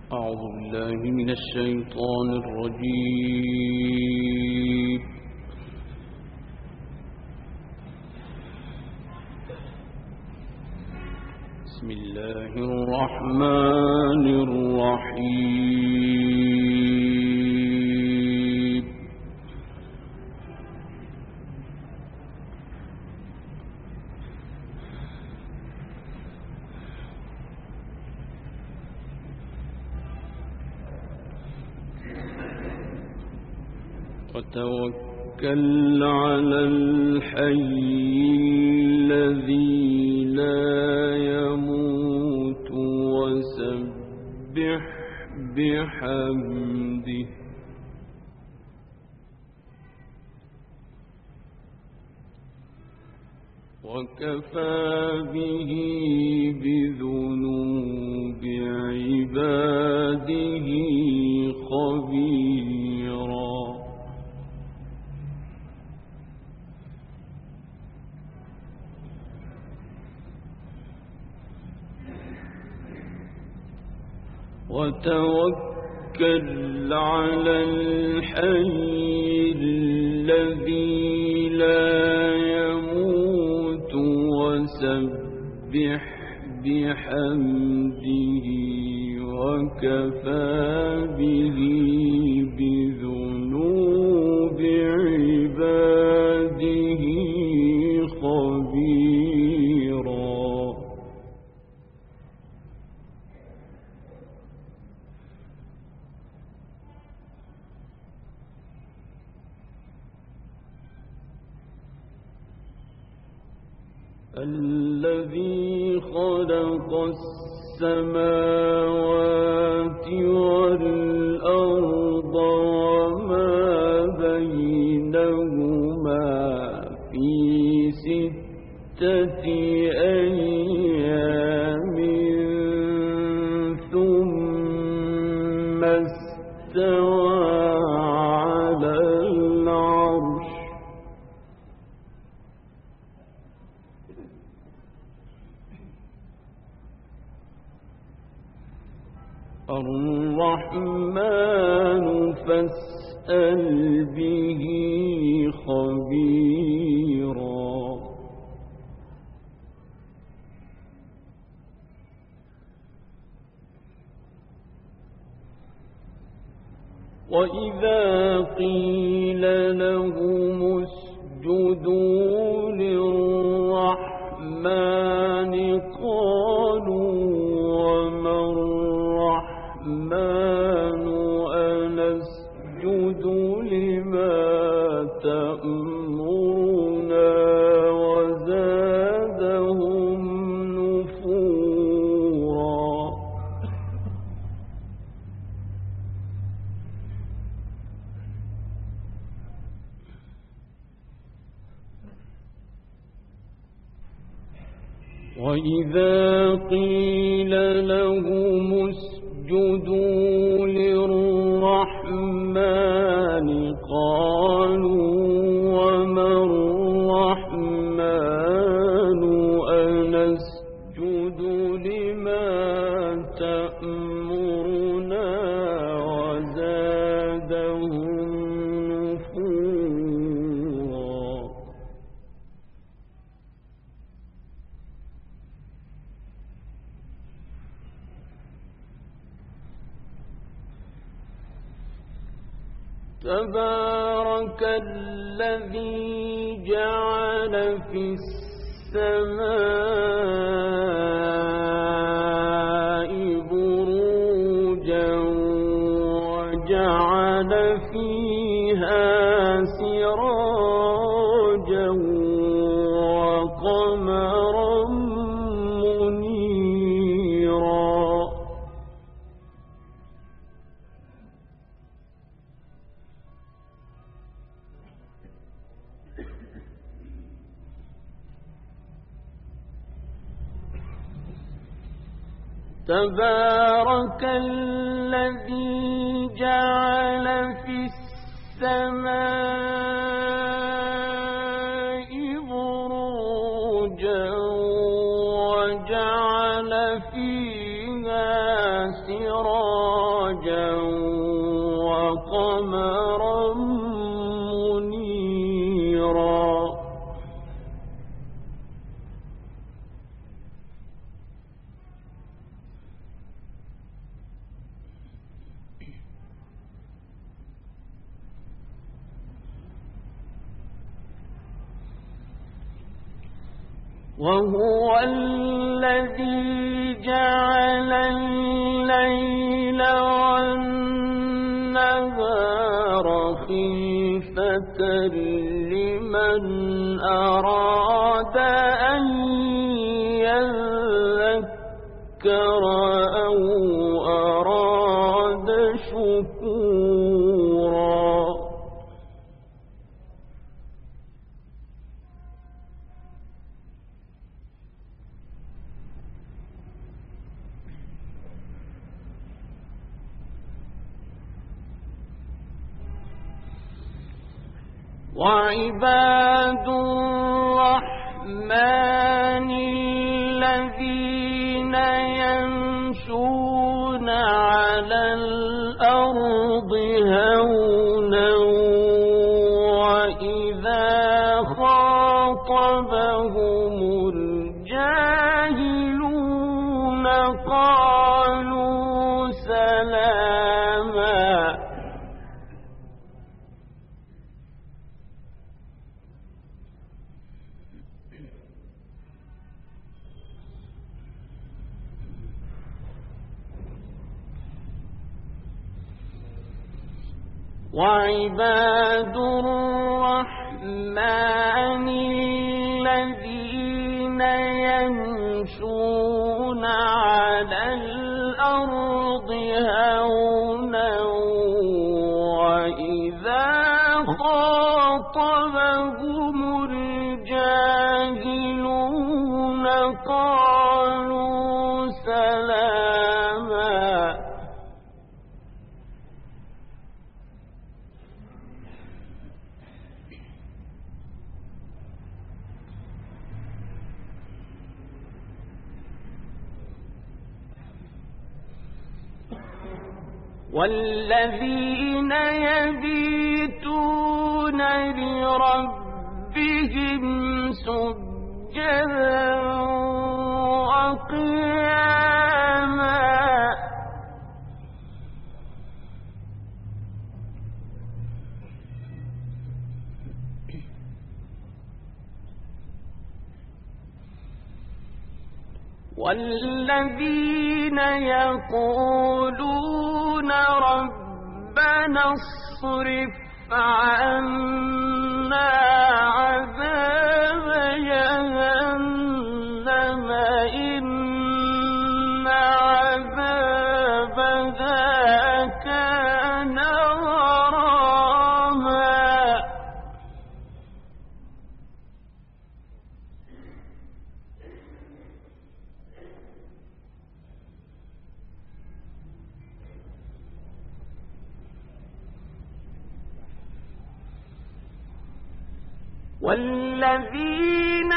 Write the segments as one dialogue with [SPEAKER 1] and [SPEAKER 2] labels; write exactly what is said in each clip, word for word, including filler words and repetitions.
[SPEAKER 1] أعوذ بالله من الشيطان الرجيم. بسم الله الرحمن الرحيم. وتوكل على الحي الذي لا يموت وسبح بحمده وكفى به بذنوب عباده خبيرا. وتوكل على الحي الذي لا يموت وسبح بحمده وكفى به بذنوب عباده خبيرا. الذي خلق السماوات والأرض وما بينهما في ستة أيام ثم استوى على العرش الرحمن فاسأل به خبيرا. وإذا قيل لهم اسجدوا للرحمن قالوا وما الرحمن أنسجد لما تأمرنا وزادهم نفورا. وإذا قيل لهم اسجدوا للرحمن قالوا وما الرحمن أنسجد لما تأمرنا وزادهم نفورا. تبارك الذي جعل في السماء بروجا وجعل فيها سراجا وقمرا منيرا. تبارك الذي جعل في السماء بروجا وجعل فيها سراجا قمرا منيرا وهو الذي جعل الليل والنهار خلفة لمن أراد أن يذكر أو أراد شكورا وعباد الرحمن الذين يمشون على الأرض هونا وإذا خاطبهم الجاهلون قالوا سلاما وعباد الرحمن الذين يمشون على الأرض هونا وإذا خاطبهم الجاهلون قالوا سلاما والذين يبيتون لربهم سجدا وقياما والذين يقولون ربنا اصرف عنا عذاب جهنم إن عذابها كان غراما والذين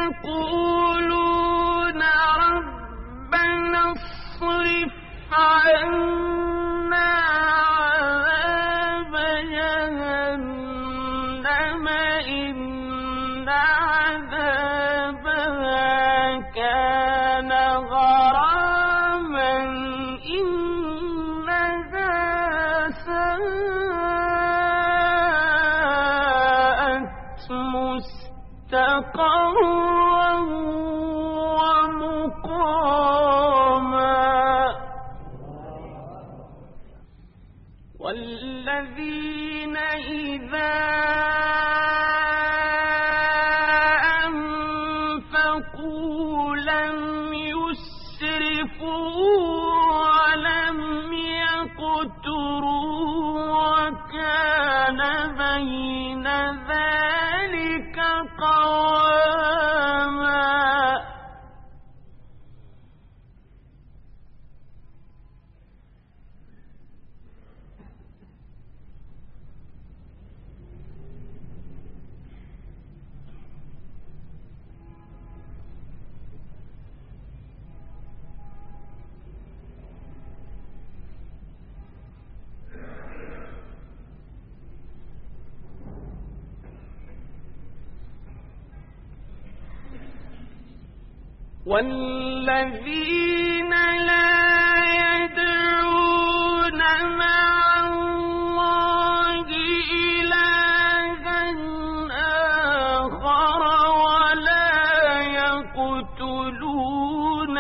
[SPEAKER 1] يقولون ربنا اصرف عنا عذاب جهنم إن عذابها كان غراما إنها ساءت مستقرا ومقاما والذين إذا أنفقوا لم يسرفوا ولم يقتروا وكان بين ذلك قواما والذين لا يدعون مع الله إلها آخر ولا يقتلون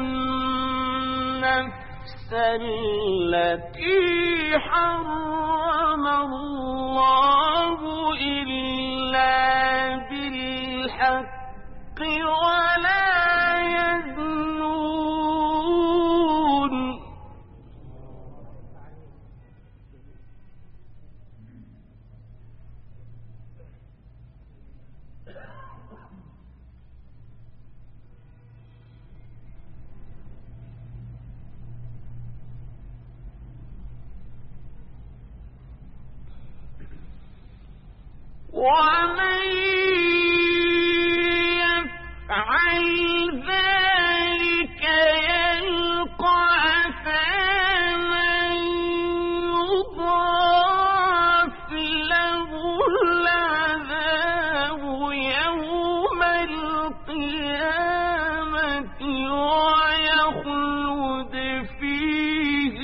[SPEAKER 1] النفس التي حرم الله إلا بالحق ولا يزنون ومن يفعل ذلك يلقى أثاما يضاعف له العذاب يوم القيامة ويخلد فيه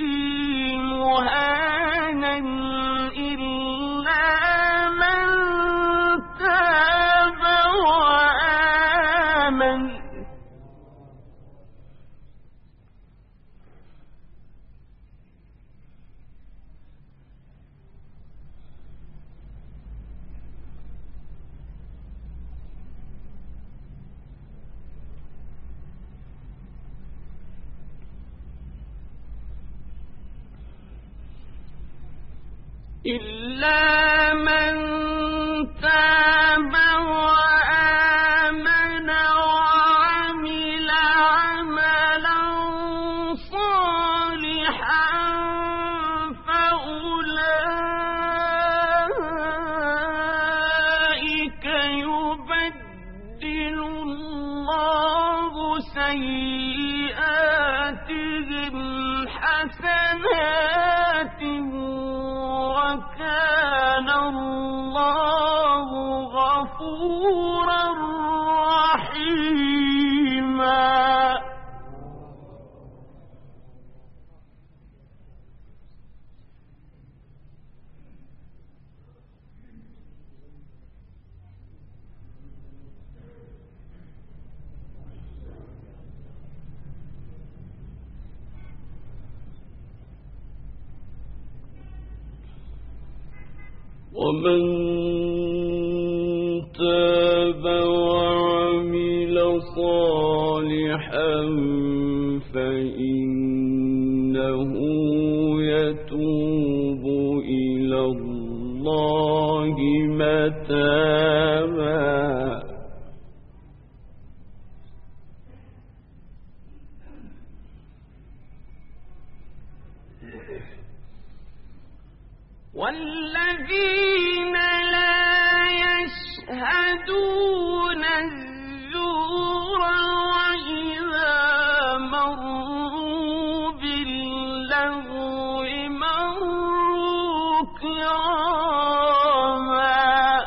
[SPEAKER 1] مهانا إلا من تاب وآمن إلا من تاب وآمن وعمل عملا صالحا فأولئك يبدل الله سيئاتهم حسنات وكان الله غفورا رحيما ومن تاب وعمل صالحا فإنه يتوب إلى الله متابا والذين لا يشهدون الزور وإذا مروا باللغو مروا كراما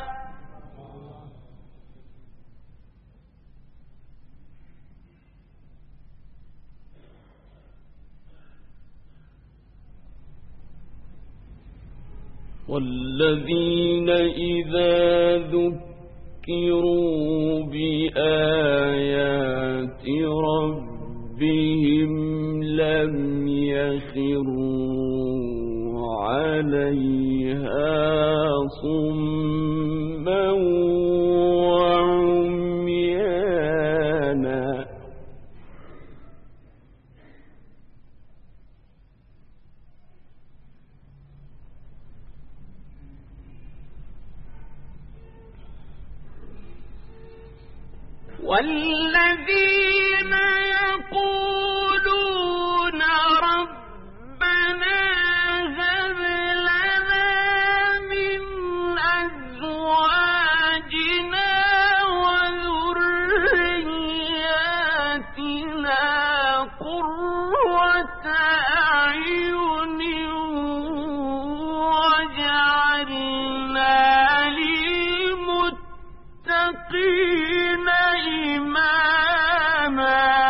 [SPEAKER 1] والذين إذا ذكروا بآيات ربهم لم يخروا عليها صما وعميانا والذين يقولون ربنا هب لنا من أزواجنا وذرياتنا قرة أعين واجعلنا للمتقين إماما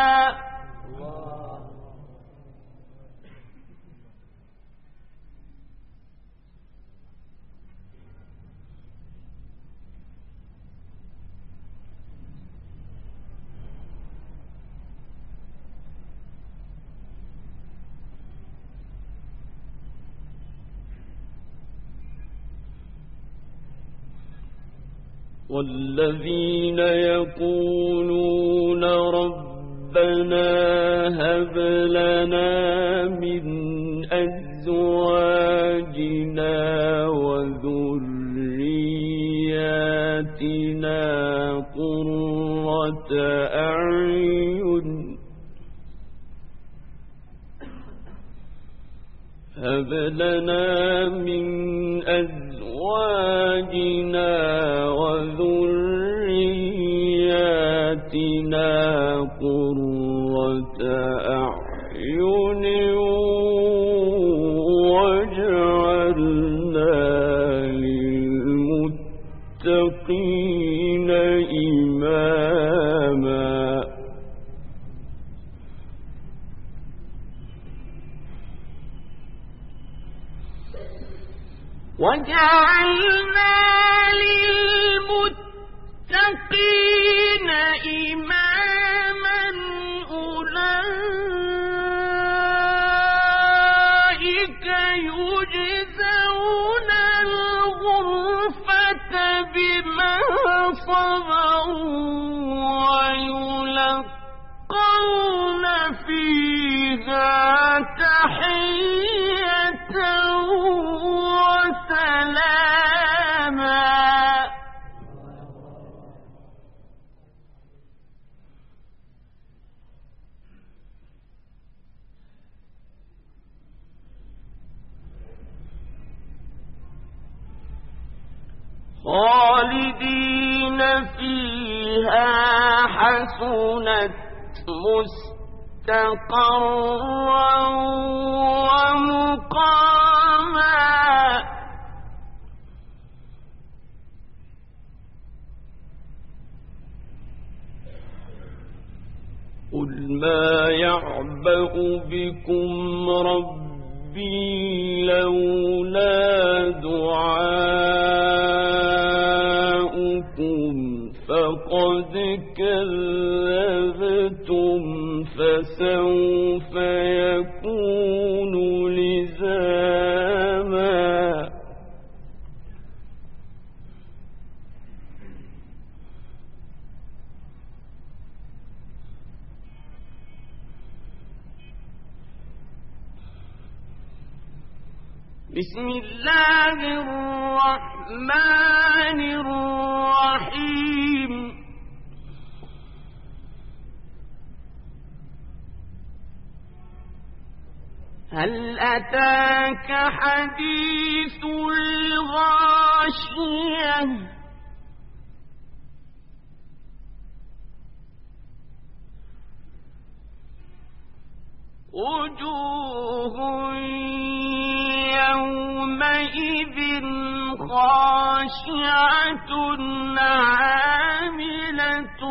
[SPEAKER 2] والذين يقولون ربنا هب لنا من أزواجنا وذرياتنا قرة أعين هب لنا من أزواجنا وذرياتنا قرة أعين واجعلنا للمتقين إماما
[SPEAKER 1] وجعلنا للمتقين إماما أولئك يجزون الغرفة بما صبروا ويلقون فيها تحية وسلاما خالدين فيها حسنت مستقرا ومقاما
[SPEAKER 2] قل ما يعبأ بكم ربي لولا دعاؤكم فقد كذبتم فسوف يكون لزاما
[SPEAKER 1] بسم الله الرحمن الرحيم هل أتاك حديث الغاشية وجوه يومئذ خاشعة عاملة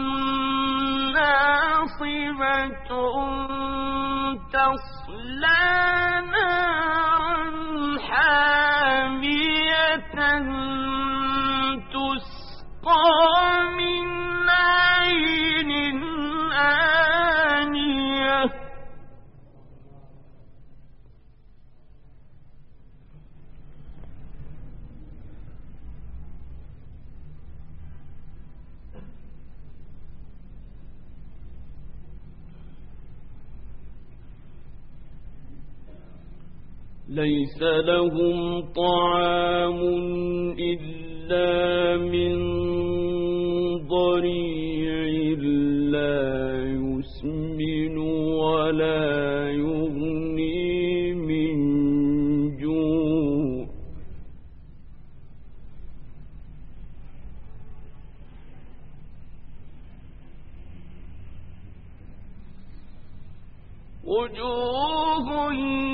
[SPEAKER 1] ناصبة تصلى نارا حامية تسقى من عين آنية
[SPEAKER 2] ليس لهم طعام إلا من ضريع لا يسمن ولا يغني من جوع
[SPEAKER 1] وجوه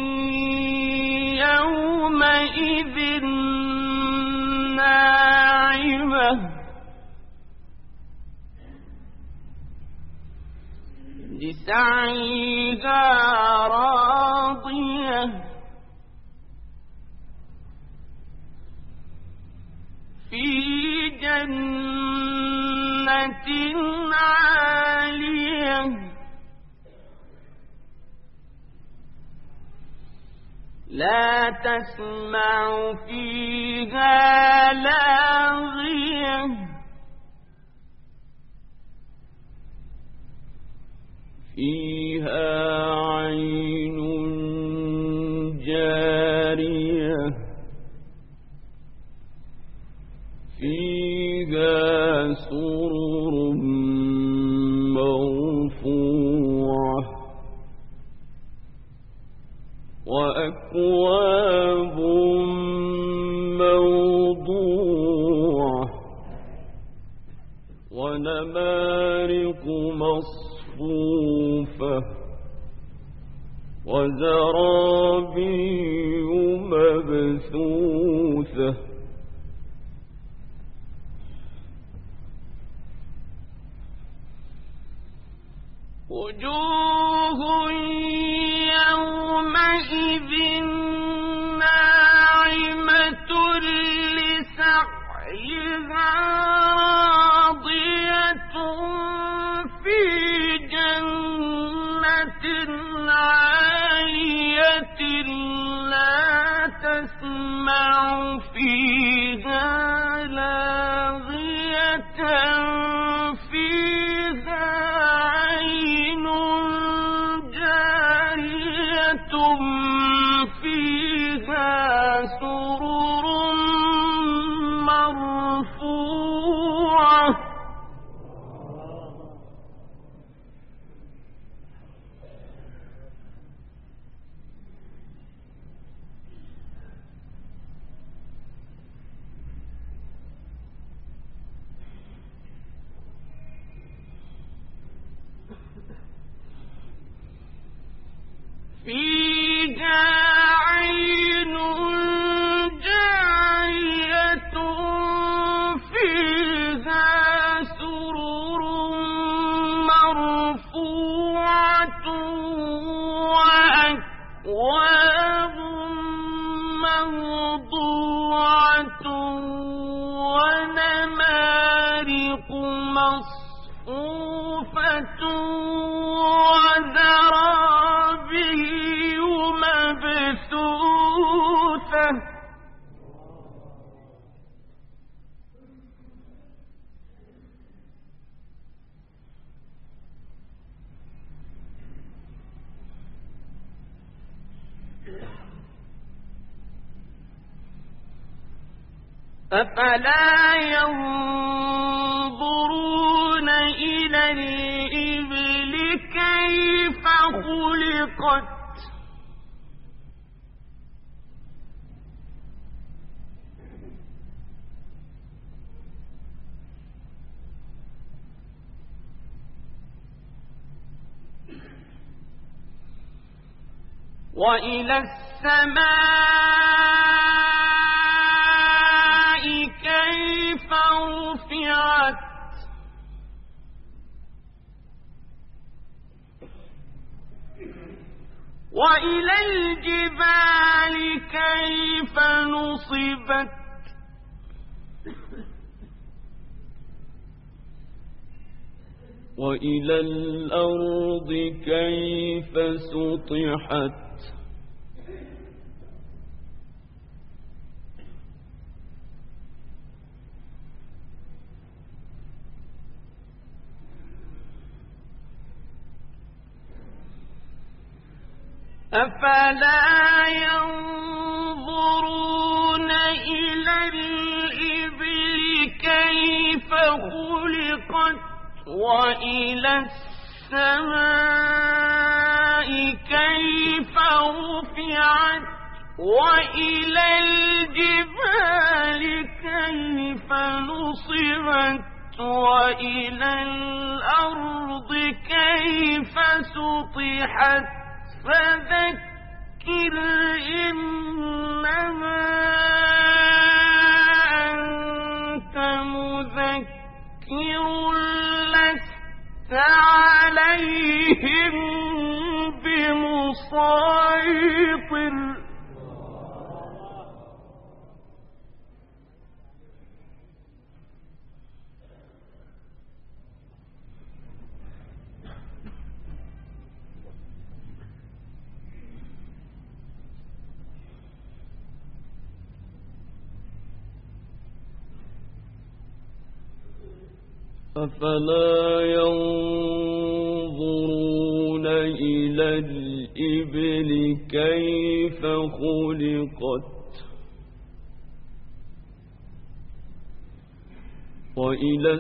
[SPEAKER 1] يومئذ ناعمة لسعيها راضية في جنة عالية لا تسمع فيها لاغية
[SPEAKER 2] وأكواب موضوعة ونمارق مصفوفة وزرابي مبثوثة
[SPEAKER 1] وجوه يومئذ ناعمة لسعيها راضية في جنة عالية لا تسمع فيها لاغية فيها عين جارية فيها سرر مرفوعة فيها عين جارية فيها سرر مرفوعة وأكواب موضوعة ونمارق مصفوفة وزرابي مبثوثة أفلا ينظرون إلى الإبل كيف خلقت وإلى السماء كيف رفعت وإلى الجبال كيف نصبت
[SPEAKER 2] وإلى الأرض كيف سطحت
[SPEAKER 1] أفلا ينظرون إلى الإبل كيف خلقت وإلى السماء كيف رفعت وإلى الجبال كيف نصبت وإلى الأرض كيف سطحت فذكر إنما أنت مذكر لست عليهم بمسيطر
[SPEAKER 2] أفلا ينظرون إلى الإبل كيف خلقت وإلى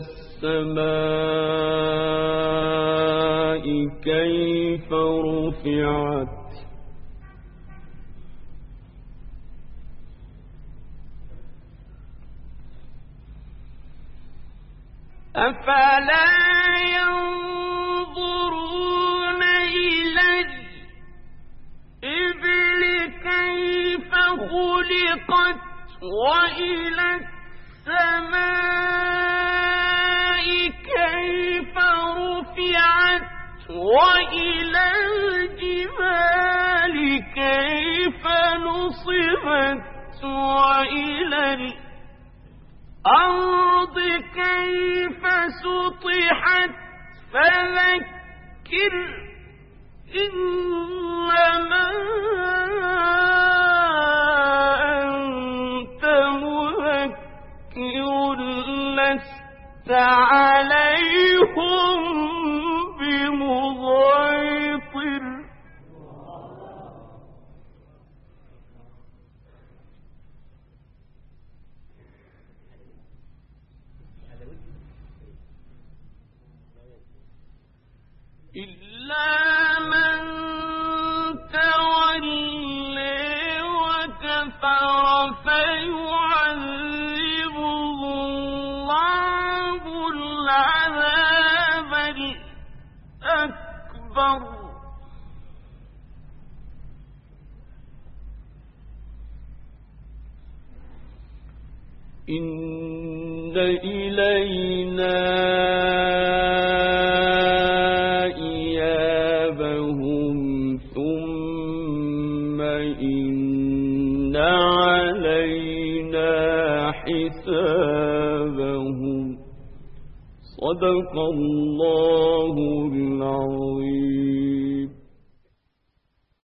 [SPEAKER 2] السماء كيف رفعت
[SPEAKER 1] أفلا ينظرون إلى الإبل كيف خلقت وإلى السماء كيف رفعت وإلى الجبال كيف نصبت وإلى الأرض كيف سطحت فذكر إنما أنت مذكر لست عليهم بمضيطر إلا من تولي وكفر فيعذبه الله العذاب الأكبر
[SPEAKER 2] إن إلينا إيابهم ثم إن علينا حسابهم صدق الله العظيم.